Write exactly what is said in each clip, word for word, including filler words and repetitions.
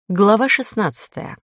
Глава шестнадцатая.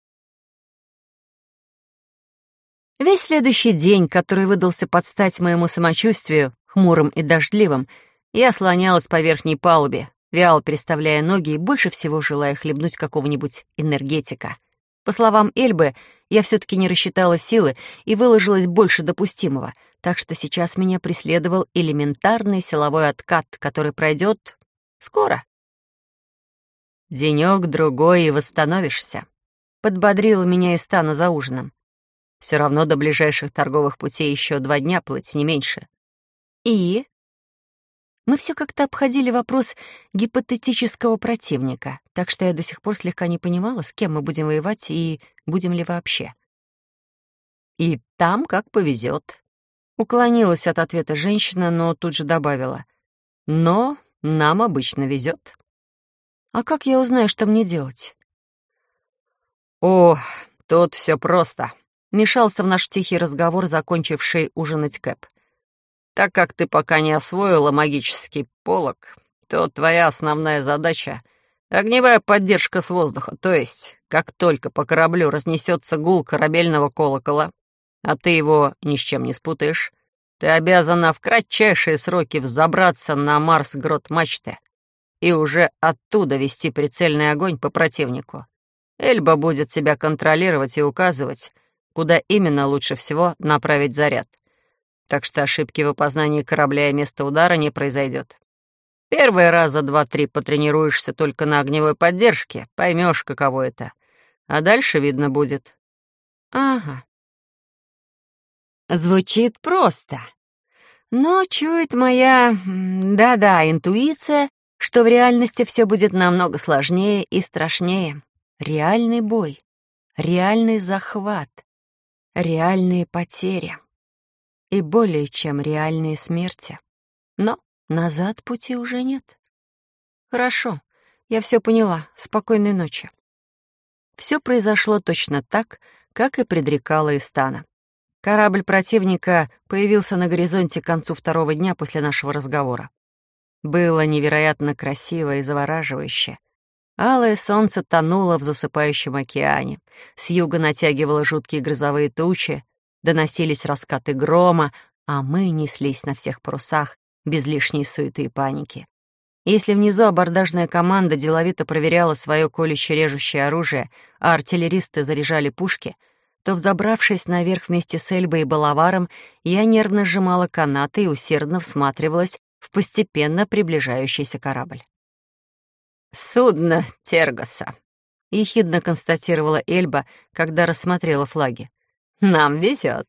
Весь следующий день, который выдался под стать моему самочувствию, хмурым и дождливым, я слонялась по верхней палубе, вяло переставляя ноги и больше всего желая хлебнуть какого-нибудь энергетика. По словам Эльбы, я все-таки не рассчитала силы и выложилась больше допустимого, так что сейчас меня преследовал элементарный силовой откат, который пройдет скоро. «Денёк-другой и восстановишься», — подбодрила меня Истана за ужином. «Все равно до ближайших торговых путей еще два дня плыть, не меньше». «И?» Мы все как-то обходили вопрос гипотетического противника, так что я до сих пор слегка не понимала, с кем мы будем воевать и будем ли вообще. «И там как повезет», — уклонилась от ответа женщина, но тут же добавила. «Но нам обычно везет». «А как я узнаю, что мне делать?» «О, тут все просто», — вмешался в наш тихий разговор, закончивший ужинать Кэп. «Так как ты пока не освоила магический полог, то твоя основная задача — огневая поддержка с воздуха, то есть, как только по кораблю разнесется гул корабельного колокола, а ты его ни с чем не спутаешь, ты обязана в кратчайшие сроки взобраться на Марс-грот мачты и уже оттуда вести прицельный огонь по противнику. Эльба будет тебя контролировать и указывать, куда именно лучше всего направить заряд. Так что ошибки в опознании корабля и места удара не произойдет. Первые раза два-три потренируешься только на огневой поддержке, поймешь, каково это. А дальше видно будет». «Ага. Звучит просто. Но чует моя, да-да, интуиция, что в реальности все будет намного сложнее и страшнее. Реальный бой, реальный захват, реальные потери и более чем реальные смерти. Но назад пути уже нет. Хорошо, я все поняла. Спокойной ночи». Все произошло точно так, как и предрекала Истана. Корабль противника появился на горизонте к концу второго дня после нашего разговора. Было невероятно красиво и завораживающе. Алое солнце тонуло в засыпающем океане. С юга натягивало жуткие грозовые тучи, доносились раскаты грома, а мы неслись на всех парусах без лишней суеты и паники. Если внизу абордажная команда деловито проверяла свое колюще-режущее оружие, а артиллеристы заряжали пушки, то, взобравшись наверх вместе с Эльбой и Балаваром, я нервно сжимала канаты и усердно всматривалась в постепенно приближающийся корабль. «Судно Тергоса», — ехидно констатировала Эльба, когда рассмотрела флаги. «Нам везет».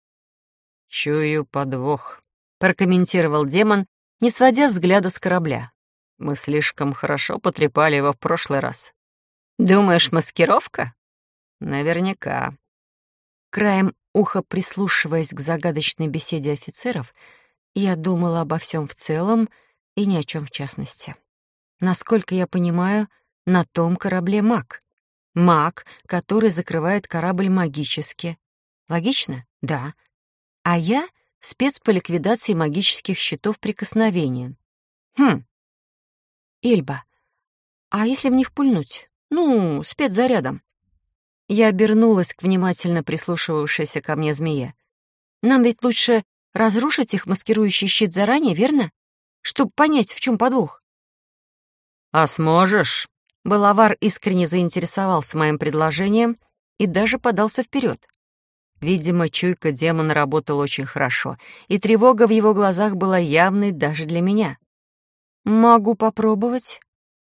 «Чую подвох», — прокомментировал демон, не сводя взгляда с корабля. «Мы слишком хорошо потрепали его в прошлый раз». «Думаешь, маскировка?» «Наверняка». Краем уха прислушиваясь к загадочной беседе офицеров, я думала обо всем в целом и ни о чем в частности. Насколько я понимаю, на том корабле маг. Маг, который закрывает корабль магически. Логично? Да. А я — спец по ликвидации магических щитов прикосновения. Хм. Эльба, а если в них пульнуть? Ну, спецзарядом. Я обернулась к внимательно прислушивавшейся ко мне змее. Нам ведь лучше разрушить их маскирующий щит заранее, верно? Чтобы понять, в чем подвох. «А сможешь?» Балавар искренне заинтересовался моим предложением и даже подался вперед. Видимо, чуйка демона работала очень хорошо, и тревога в его глазах была явной даже для меня. «Могу попробовать».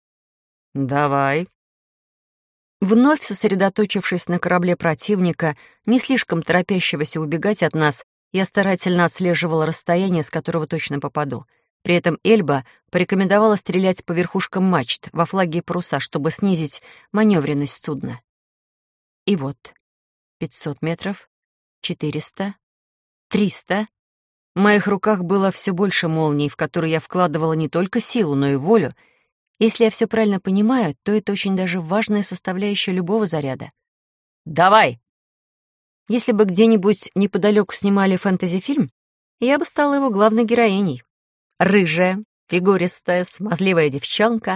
«Давай». Вновь сосредоточившись на корабле противника, не слишком торопящегося убегать от нас, я старательно отслеживала расстояние, с которого точно попаду. При этом Эльба порекомендовала стрелять по верхушкам мачт, во флаги и паруса, чтобы снизить маневренность судна. И вот, пятьсот метров, четыреста, триста. В моих руках было все больше молний, в которые я вкладывала не только силу, но и волю. Если я все правильно понимаю, то это очень даже важная составляющая любого заряда. «Давай!» Если бы где-нибудь неподалеку снимали фэнтези-фильм, я бы стала его главной героиней. Рыжая, фигуристая, смазливая девчонка,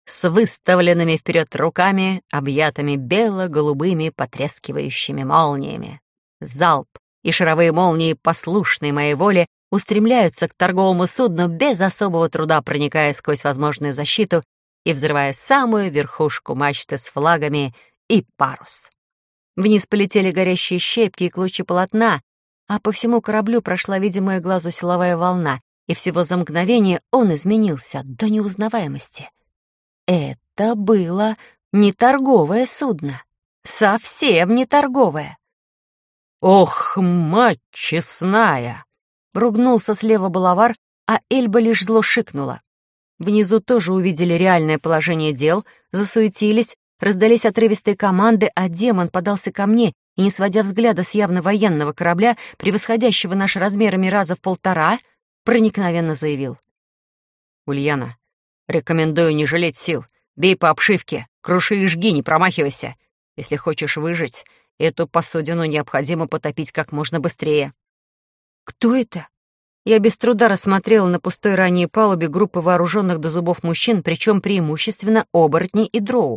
с выставленными вперед руками, объятыми бело-голубыми потрескивающими молниями. Залп, и шаровые молнии, послушные моей воле, устремляются к торговому судну без особого труда, проникая сквозь возможную защиту и взрывая самую верхушку мачты с флагами и парус. Вниз полетели горящие щепки и клочья полотна, а по всему кораблю прошла видимая глазу силовая волна, и всего за мгновение он изменился до неузнаваемости. Это было не торговое судно. Совсем не торговое. «Ох, мать честная!» — ругнулся слева Балавар, а Эльба лишь зло шикнула. Внизу тоже увидели реальное положение дел, засуетились, раздались отрывистые команды, а демон подался ко мне и, не сводя взгляда с явно военного корабля, превосходящего наши размерами раза в полтора, проникновенно заявил. «Ульяна, рекомендую не жалеть сил. Бей по обшивке, круши и жги, не промахивайся. Если хочешь выжить, эту посудину необходимо потопить как можно быстрее». «Кто это?» Я без труда рассмотрела на пустой ранней палубе группы вооруженных до зубов мужчин, причем преимущественно оборотней и дроу.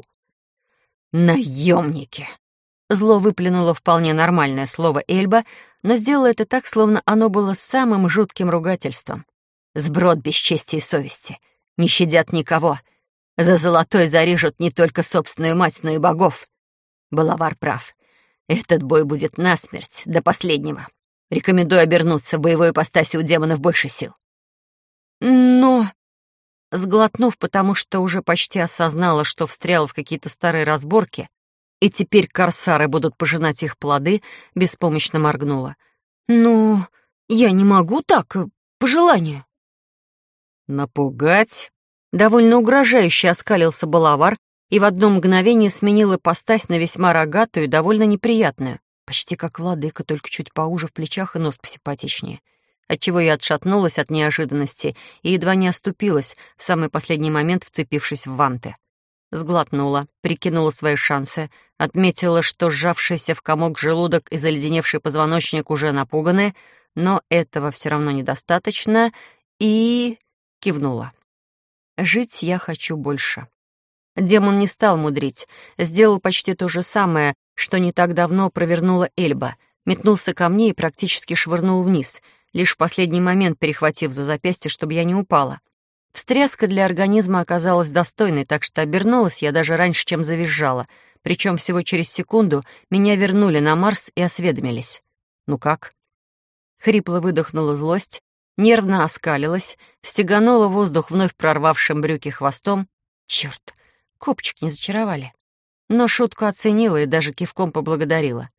«Наемники!» Зло выплюнуло вполне нормальное слово Эльба, но сделало это так, словно оно было самым жутким ругательством. Сброд без чести и совести. Не щадят никого. За золотой зарежут не только собственную мать, но и богов. Балавар прав. Этот бой будет насмерть, до последнего. Рекомендую обернуться, в боевой ипостаси у демонов больше сил. Но... Сглотнув, потому что уже почти осознала, что встряла в какие-то старые разборки, и теперь корсары будут пожинать их плоды, беспомощно моргнула. «Ну, я не могу так, по желанию». «Напугать?» Довольно угрожающе оскалился Балавар и в одно мгновение сменил ипостась на весьма рогатую и довольно неприятную, почти как владыка, только чуть поуже в плечах и нос посимпатичнее, отчего я отшатнулась от неожиданности и едва не оступилась, в самый последний момент вцепившись в ванты. Сглотнула, прикинула свои шансы, отметила, что сжавшийся в комок желудок и заледеневший позвоночник уже напуганы, но этого все равно недостаточно, и кивнула. Жить я хочу больше. Демон не стал мудрить, сделал почти то же самое, что не так давно провернула Эльба, метнулся ко мне и практически швырнул вниз, лишь в последний момент перехватив за запястье, чтобы я не упала. Встряска для организма оказалась достойной, так что обернулась я даже раньше, чем завизжала, причем всего через секунду меня вернули на Марс и осведомились. «Ну как?» Хрипло выдохнула злость, нервно оскалилась, стеганула воздух вновь прорвавшим брюки хвостом. Черт, копчик не зачаровали. Но шутку оценила и даже кивком поблагодарила.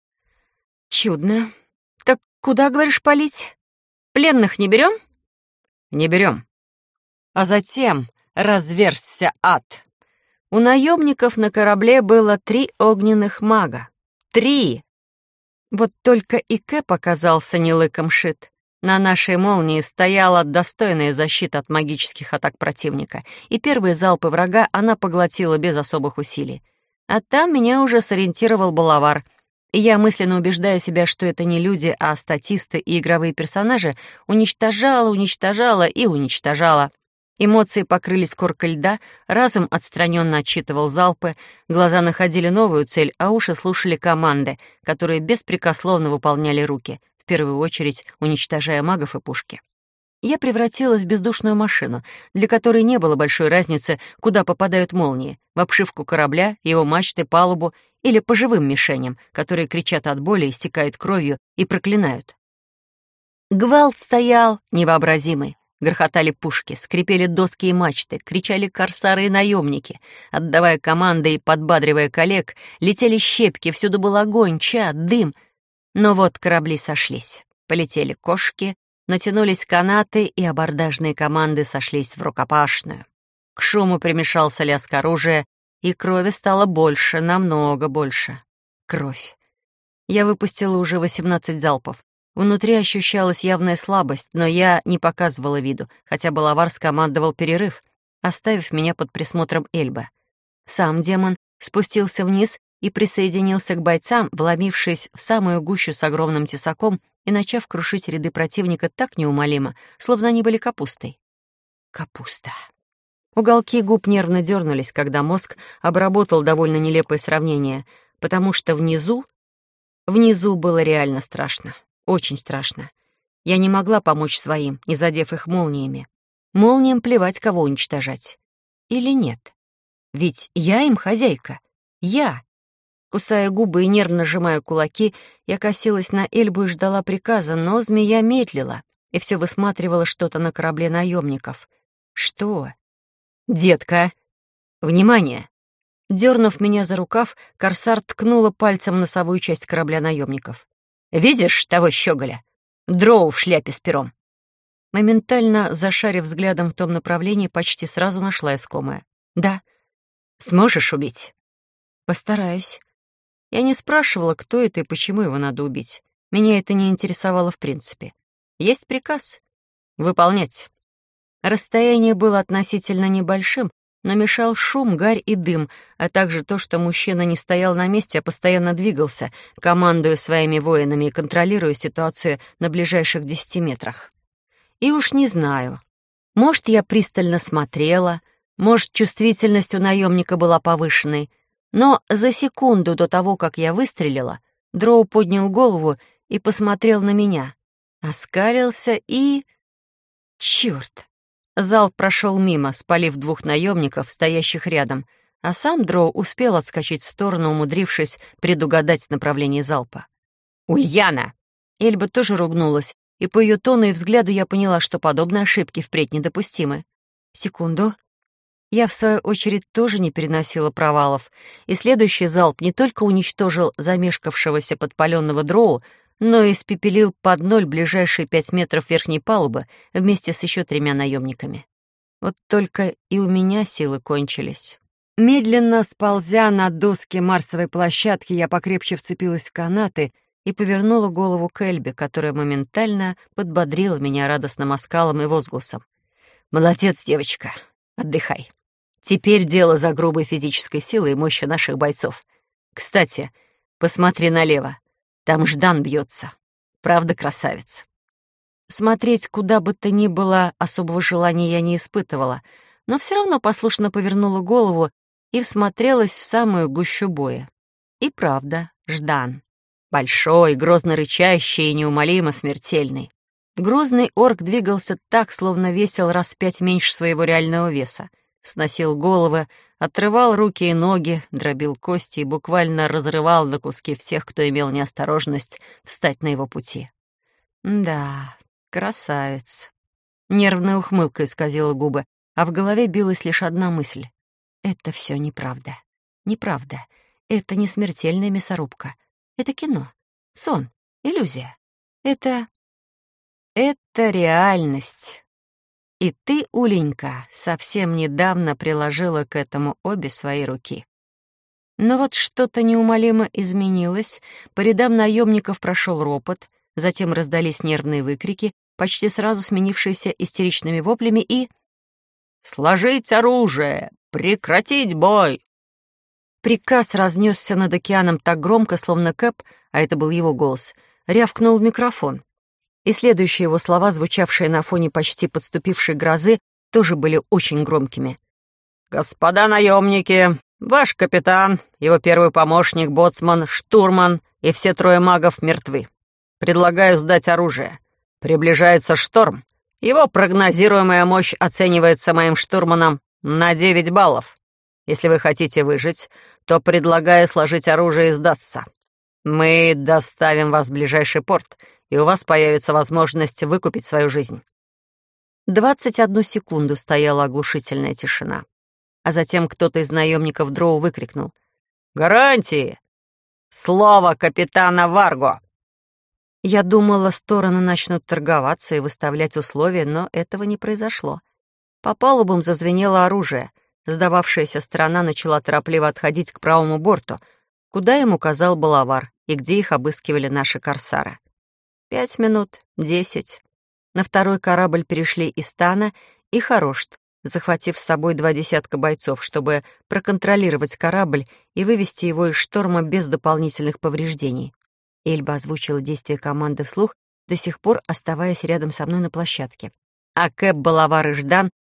«Чудно. Так куда, говоришь, палить? Пленных не берем?» «Не берем. А затем разверзся ад. У наемников на корабле было три огненных мага. Три! Вот только и Кэп оказался не лыком шит. На нашей молнии стояла достойная защита от магических атак противника, и первые залпы врага она поглотила без особых усилий. А там меня уже сориентировал Балавар, и я, мысленно убеждая себя, что это не люди, а статисты и игровые персонажи, уничтожала, уничтожала и уничтожала. Эмоции покрылись коркой льда, разум отстраненно отчитывал залпы, глаза находили новую цель, а уши слушали команды, которые беспрекословно выполняли руки, в первую очередь уничтожая магов и пушки. Я превратилась в бездушную машину, для которой не было большой разницы, куда попадают молнии — в обшивку корабля, его мачты, палубу или по живым мишеням, которые кричат от боли, истекают кровью и проклинают. Гвалт стоял невообразимый. Грохотали пушки, скрипели доски и мачты, кричали корсары и наемники. Отдавая команды и подбадривая коллег, летели щепки, всюду был огонь, чад, дым. Но вот корабли сошлись. Полетели кошки, натянулись канаты, и абордажные команды сошлись в рукопашную. К шуму примешался лязг оружия, и крови стало больше, намного больше. Кровь. Я выпустила уже восемнадцать залпов. Внутри ощущалась явная слабость, но я не показывала виду, хотя Балавар скомандовал перерыв, оставив меня под присмотром Эльбы. Сам демон спустился вниз и присоединился к бойцам, вломившись в самую гущу с огромным тесаком и начав крушить ряды противника так неумолимо, словно они были капустой. Капуста. Уголки губ нервно дернулись, когда мозг обработал довольно нелепое сравнение, потому что внизу, внизу было реально страшно, очень страшно. Я не могла помочь своим, не задев их молниями. Молниям плевать, кого уничтожать. Или нет? Ведь я им хозяйка. Я. Кусая губы и нервно сжимая кулаки, я косилась на Эльбу и ждала приказа, но змея медлила и все высматривала что-то на корабле наемников. Что? «Детка! Внимание!» Дернув меня за рукав, корсар ткнула пальцем в носовую часть корабля наемников. «Видишь того щеголя? Дроу в шляпе с пером!» Моментально зашарив взглядом в том направлении, почти сразу нашла искомое. «Да. Сможешь убить?» «Постараюсь». Я не спрашивала, кто это и почему его надо убить. Меня это не интересовало в принципе. Есть приказ. Выполнять. Расстояние было относительно небольшим, но мешал шум, гарь и дым, а также то, что мужчина не стоял на месте, а постоянно двигался, командуя своими воинами и контролируя ситуацию на ближайших десяти метрах. И уж не знаю. Может, я пристально смотрела, может, чувствительность у наемника была повышенной, но за секунду до того, как я выстрелила, Дроу поднял голову и посмотрел на меня, оскалился и... Чёрт! Залп прошел мимо, спалив двух наемников, стоящих рядом, а сам Дроу успел отскочить в сторону, умудрившись предугадать направление залпа. «Ульяна!» Эльба тоже ругнулась, и по ее тону и взгляду я поняла, что подобные ошибки впредь недопустимы. Секунду. Я, в свою очередь, тоже не переносила провалов, и следующий залп не только уничтожил замешкавшегося подпаленного Дроу, но и испепелил под ноль ближайшие пять метров верхней палубы вместе с еще тремя наемниками. Вот только и у меня силы кончились. Медленно сползя на доски марсовой площадки, я покрепче вцепилась в канаты и повернула голову к Эльбе, которая моментально подбодрила меня радостным оскалом и возгласом. «Молодец, девочка, отдыхай. Теперь дело за грубой физической силой и мощью наших бойцов. Кстати, посмотри налево. Там Ждан бьется. Правда, красавец?» Смотреть куда бы то ни было особого желания я не испытывала, но все равно послушно повернула голову и всмотрелась в самую гущу боя. И правда, Ждан. Большой, грозно рычащий и неумолимо смертельный. Грозный орк двигался так, словно весил раз в пять меньше своего реального веса. Сносил головы, отрывал руки и ноги, дробил кости и буквально разрывал на куски всех, кто имел неосторожность встать на его пути. Да, красавец. Нервная ухмылка исказила губы, а в голове билась лишь одна мысль. Это все неправда. Неправда. Это не смертельная мясорубка. Это кино. Сон. Иллюзия. Это... Это реальность. И ты, Уленька, совсем недавно приложила к этому обе свои руки. Но вот что-то неумолимо изменилось, по рядам наемников прошел ропот, затем раздались нервные выкрики, почти сразу сменившиеся истеричными воплями и... «Сложить оружие! Прекратить бой!» Приказ разнесся над океаном так громко, словно Кэп, а это был его голос, рявкнул в микрофон. И следующие его слова, звучавшие на фоне почти подступившей грозы, тоже были очень громкими. «Господа наемники, ваш капитан, его первый помощник, боцман, штурман и все трое магов мертвы. Предлагаю сдать оружие. Приближается шторм. Его прогнозируемая мощь оценивается моим штурманом на девять баллов. Если вы хотите выжить, то предлагаю сложить оружие и сдаться. Мы доставим вас в ближайший порт, и у вас появится возможность выкупить свою жизнь». Двадцать одну секунду стояла оглушительная тишина. А затем кто-то из наемников Дроу выкрикнул: «Гарантии! Слово капитана Варго!» Я думала, стороны начнут торговаться и выставлять условия, но этого не произошло. По палубам зазвенело оружие. Сдававшаяся сторона начала торопливо отходить к правому борту, куда им указал Балавар и где их обыскивали наши корсары. Пять минут, десять. На второй корабль перешли Истана и Харошт, захватив с собой два десятка бойцов, чтобы проконтролировать корабль и вывести его из шторма без дополнительных повреждений. Эльба озвучила действия команды вслух, до сих пор оставаясь рядом со мной на площадке. А Кэп, Балавар и Ждан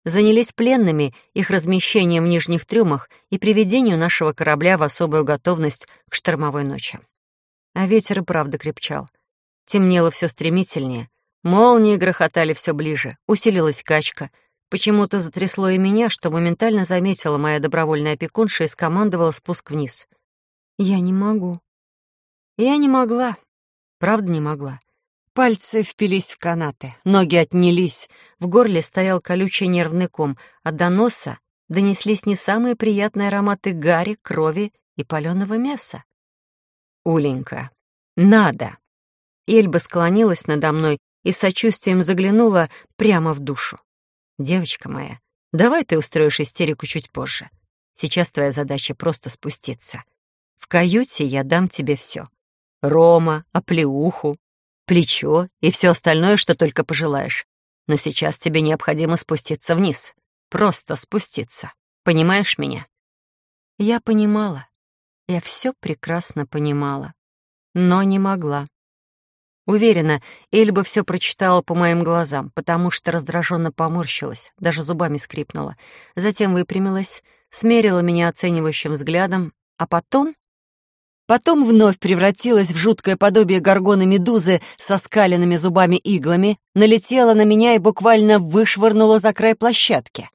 занялись пленными, их размещением в нижних трюмах и приведению нашего корабля в особую готовность к штормовой ночи. А ветер и правда крепчал. Темнело все стремительнее, молнии грохотали все ближе, усилилась качка. Почему-то затрясло и меня, что моментально заметила моя добровольная опекунша и скомандовала спуск вниз. Я не могу. Я не могла. Правда, не могла. Пальцы впились в канаты, ноги отнялись, в горле стоял колючий нервный ком, а до носа донеслись не самые приятные ароматы гари, крови и палёного мяса. «Уленька, надо!» Эльба склонилась надо мной и с сочувствием заглянула прямо в душу. «Девочка моя, давай ты устроишь истерику чуть позже. Сейчас твоя задача просто спуститься. В каюте я дам тебе все. Рома, оплеуху, плечо и все остальное, что только пожелаешь. Но сейчас тебе необходимо спуститься вниз. Просто спуститься. Понимаешь меня?» Я понимала. Я все прекрасно понимала. Но не могла. Уверена, Эльба все прочитала по моим глазам, потому что раздраженно поморщилась, даже зубами скрипнула. Затем выпрямилась, смерила меня оценивающим взглядом, а потом... Потом вновь превратилась в жуткое подобие горгоны-медузы со скаленными зубами-иглами, налетела на меня и буквально вышвырнула за край площадки.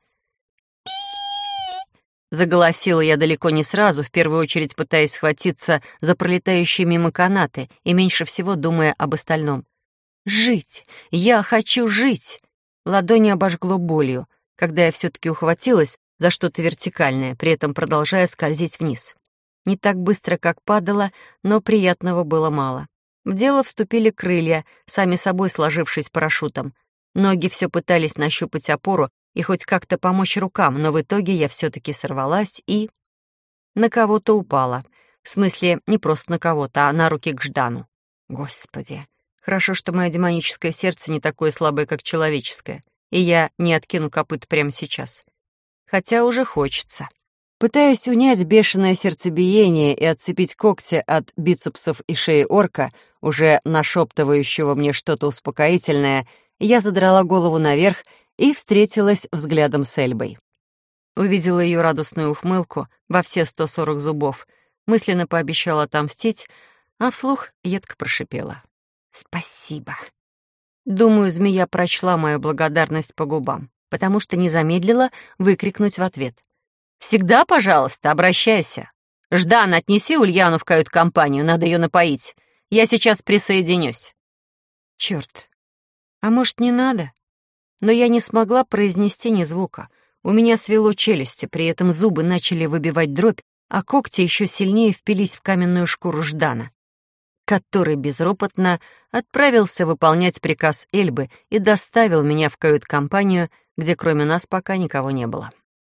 Заголосила я далеко не сразу, в первую очередь пытаясь схватиться за пролетающие мимо канаты и меньше всего думая об остальном. «Жить! Я хочу жить!» Ладони обожгло болью, когда я все-таки ухватилась за что-то вертикальное, при этом продолжая скользить вниз. Не так быстро, как падала, но приятного было мало. В дело вступили крылья, сами собой сложившись парашютом. Ноги все пытались нащупать опору и хоть как-то помочь рукам, но в итоге я все-таки сорвалась и... на кого-то упала. В смысле, не просто на кого-то, а на руки к Ждану. Господи, хорошо, что мое демоническое сердце не такое слабое, как человеческое, и я не откину копыт прямо сейчас. Хотя уже хочется. Пытаясь унять бешеное сердцебиение и отцепить когти от бицепсов и шеи орка, уже нашептывающего мне что-то успокоительное, я задрала голову наверх и встретилась взглядом с Эльбой. Увидела ее радостную ухмылку во все сто сорок зубов, мысленно пообещала отомстить, а вслух едко прошипела. «Спасибо». Думаю, змея прочла мою благодарность по губам, потому что не замедлила выкрикнуть в ответ. «Всегда, пожалуйста, обращайся. Ждан, отнеси Ульяну в кают-компанию, надо ее напоить. Я сейчас присоединюсь». Черт, а может, не надо? Но я не смогла произнести ни звука. У меня свело челюсти, при этом зубы начали выбивать дробь, а когти еще сильнее впились в каменную шкуру Ждана, который безропотно отправился выполнять приказ Эльбы и доставил меня в кают-компанию, где кроме нас пока никого не было.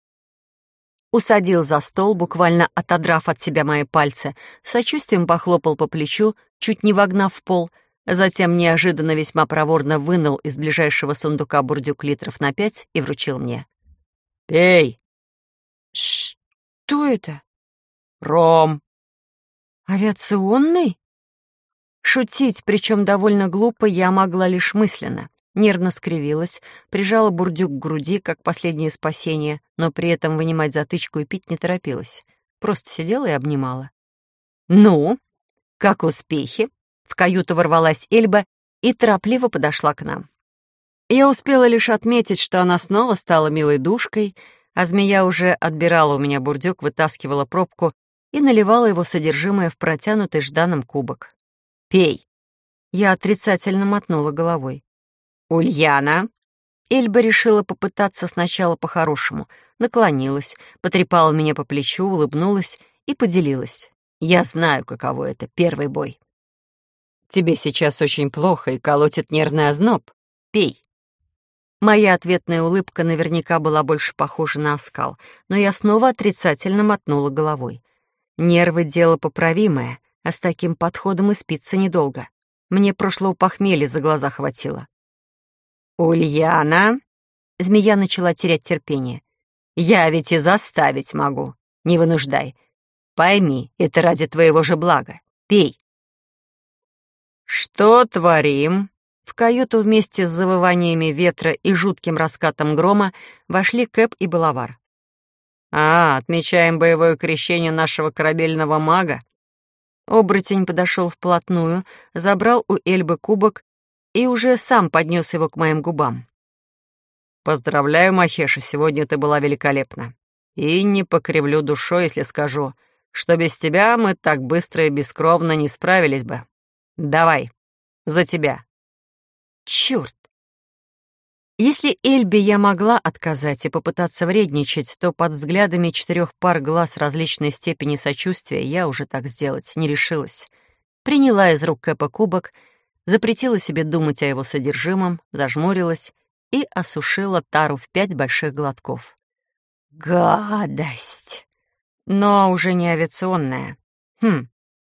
Усадил за стол, буквально отодрав от себя мои пальцы, с сочувствием похлопал по плечу, чуть не вогнав в пол, затем неожиданно весьма проворно вынул из ближайшего сундука бурдюк литров на пять и вручил мне. «Пей!» «Что это?» «Ром!» «Авиационный?» Шутить, причем довольно глупо, я могла лишь мысленно. Нервно скривилась, прижала бурдюк к груди, как последнее спасение, но при этом вынимать затычку и пить не торопилась. Просто сидела и обнимала. «Ну, как успехи?» В каюту ворвалась Эльба и торопливо подошла к нам. Я успела лишь отметить, что она снова стала милой душкой, а змея уже отбирала у меня бурдюк, вытаскивала пробку и наливала его содержимое в протянутый Жданом кубок. «Пей!» Я отрицательно мотнула головой. «Ульяна!» Эльба решила попытаться сначала по-хорошему. Наклонилась, потрепала меня по плечу, улыбнулась и поделилась. «Я знаю, каково это, первый бой. Тебе сейчас очень плохо и колотит нервный озноб. Пей!» Моя ответная улыбка наверняка была больше похожа на оскал, но я снова отрицательно мотнула головой. Нервы — дело поправимое, а с таким подходом и спится недолго. Мне прошлого похмелья за глаза хватило. «Ульяна!» Змея начала терять терпение. «Я ведь и заставить могу. Не вынуждай. Пойми, это ради твоего же блага. Пей!» «Что творим?» В каюту вместе с завываниями ветра и жутким раскатом грома вошли Кэп и Балавар. «А, отмечаем боевое крещение нашего корабельного мага». Оборотень подошел вплотную, забрал у Эльбы кубок и уже сам поднес его к моим губам. «Поздравляю, Махеша, сегодня ты была великолепна. И не покривлю душой, если скажу, что без тебя мы так быстро и бескровно не справились бы. Давай, за тебя». Чёрт! Если Эльбе я могла отказать и попытаться вредничать, то под взглядами четырех пар глаз различной степени сочувствия я уже так сделать не решилась. Приняла из рук Кэпа кубок, запретила себе думать о его содержимом, зажмурилась и осушила тару в пять больших глотков. Гадость! Но уже не авиационная. Хм.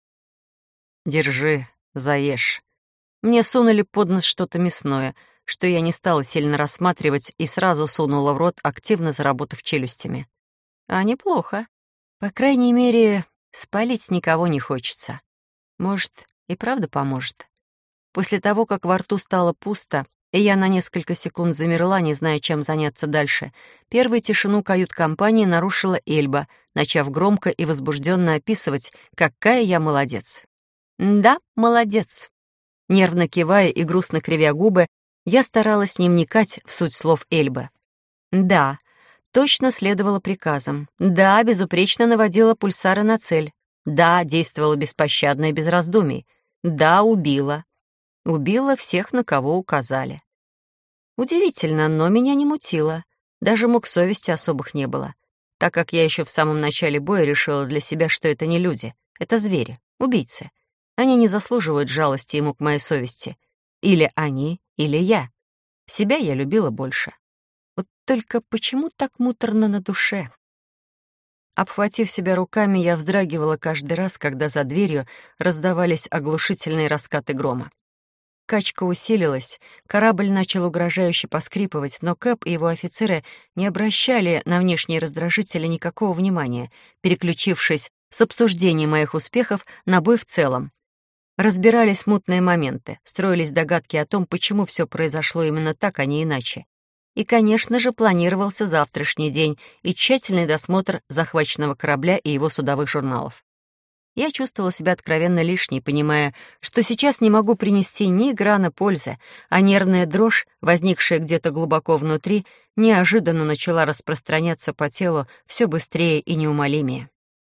Держи, заешь. Мне сунули под нос что-то мясное, что я не стала сильно рассматривать и сразу сунула в рот, активно заработав челюстями. А неплохо. По крайней мере, спалить никого не хочется. Может, и правда поможет. После того, как во рту стало пусто, и я на несколько секунд замерла, не зная, чем заняться дальше, первой тишину кают-компании нарушила Эльба, начав громко и возбужденно описывать, какая я молодец. Да, молодец. Нервно кивая и грустно кривя губы, я старалась не вникать в суть слов Эльбы. Да, точно следовала приказам. Да, безупречно наводила пульсары на цель. Да, действовала беспощадно и без раздумий. Да, убила. Убила всех, на кого указали. Удивительно, но меня не мутило. Даже мук совести особых не было, так как я еще в самом начале боя решила для себя, что это не люди, это звери, убийцы. Они не заслуживают жалости и мук моей совести. Или они, или я. Себя я любила больше. Вот только почему так муторно на душе? Обхватив себя руками, я вздрагивала каждый раз, когда за дверью раздавались оглушительные раскаты грома. Качка усилилась, корабль начал угрожающе поскрипывать, но Кэп и его офицеры не обращали на внешние раздражители никакого внимания, переключившись с обсуждения моих успехов на бой в целом. Разбирали смутные моменты, строились догадки о том, почему все произошло именно так, а не иначе. И, конечно же, планировался завтрашний день и тщательный досмотр захваченного корабля и его судовых журналов. Я чувствовала себя откровенно лишней, понимая, что сейчас не могу принести ни грана пользы, а нервная дрожь, возникшая где-то глубоко внутри, неожиданно начала распространяться по телу все быстрее и неумолимее.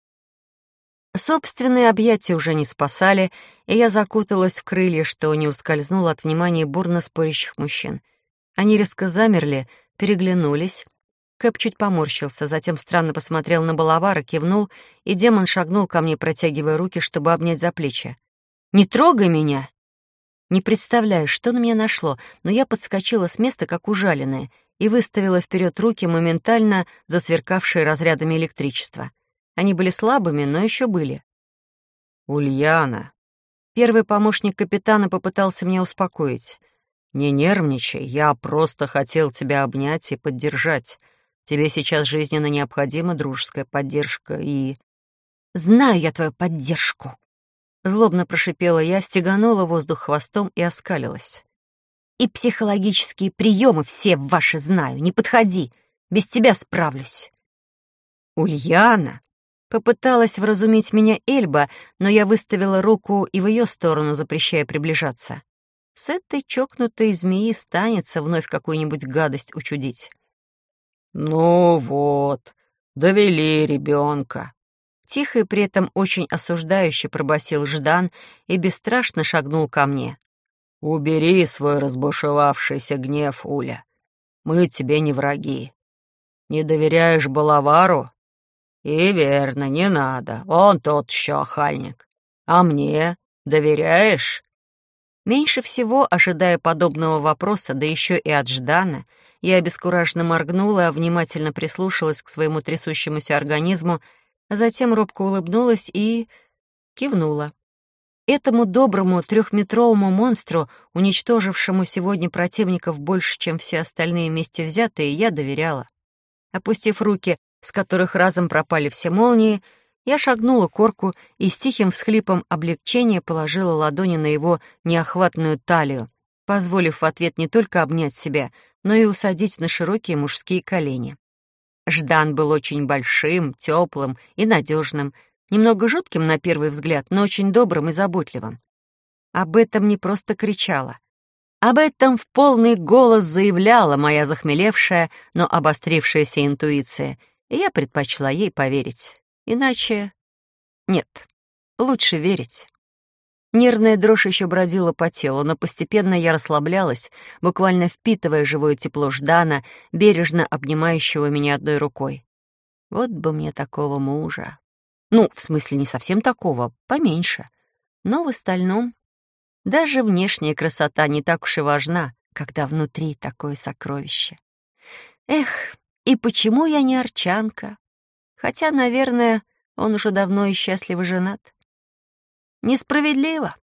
Собственные объятия уже не спасали, и я закуталась в крылья, что не ускользнуло от внимания бурно спорящих мужчин. Они резко замерли, переглянулись. Кэп чуть поморщился, затем странно посмотрел на Балавара, кивнул, и демон шагнул ко мне, протягивая руки, чтобы обнять за плечи. «Не трогай меня!» Не представляю, что на меня нашло, но я подскочила с места, как ужаленная, и выставила вперед руки, моментально засверкавшие разрядами электричества. Они были слабыми, но еще были. «Ульяна!» Первый помощник капитана попытался меня успокоить. «Не нервничай, я просто хотел тебя обнять и поддержать. Тебе сейчас жизненно необходима дружеская поддержка и...» «Знаю я твою поддержку!» Злобно прошипела я, стеганула воздух хвостом и оскалилась. «И психологические приемы все ваши знаю. Не подходи, без тебя справлюсь». «Ульяна!» Попыталась вразумить меня Эльба, но я выставила руку и в ее сторону, запрещая приближаться. С этой чокнутой змеи станется вновь какую-нибудь гадость учудить. «Ну вот, довели ребенка», — тихо и при этом очень осуждающе пробасил Ждан и бесстрашно шагнул ко мне. «Убери свой разбушевавшийся гнев, Уля. Мы тебе не враги. Не доверяешь Балавару? И верно, не надо, он тот еще охальник. А мне доверяешь?» Меньше всего, ожидая подобного вопроса, да еще и от Ждана, я обескураженно моргнула, внимательно прислушалась к своему трясущемуся организму, а затем робко улыбнулась и кивнула. Этому доброму трехметровому монстру, уничтожившему сегодня противников больше, чем все остальные вместе взятые, я доверяла. Опустив руки, с которых разом пропали все молнии, я шагнула к орку и с тихим всхлипом облегчения положила ладони на его неохватную талию, позволив в ответ не только обнять себя, но и усадить на широкие мужские колени. Ждан был очень большим, теплым и надежным, немного жутким на первый взгляд, но очень добрым и заботливым. Об этом не просто кричала. Об этом в полный голос заявляла моя захмелевшая, но обострившаяся интуиция, и я предпочла ей поверить. Иначе... Нет, лучше верить. Нервная дрожь еще бродила по телу, но постепенно я расслаблялась, буквально впитывая живое тепло Ждана, бережно обнимающего меня одной рукой. Вот бы мне такого мужа. Ну, в смысле, не совсем такого, поменьше. Но в остальном даже внешняя красота не так уж и важна, когда внутри такое сокровище. Эх, и почему я не арчанка? Хотя, наверное, он уже давно и счастливо женат. Несправедливо.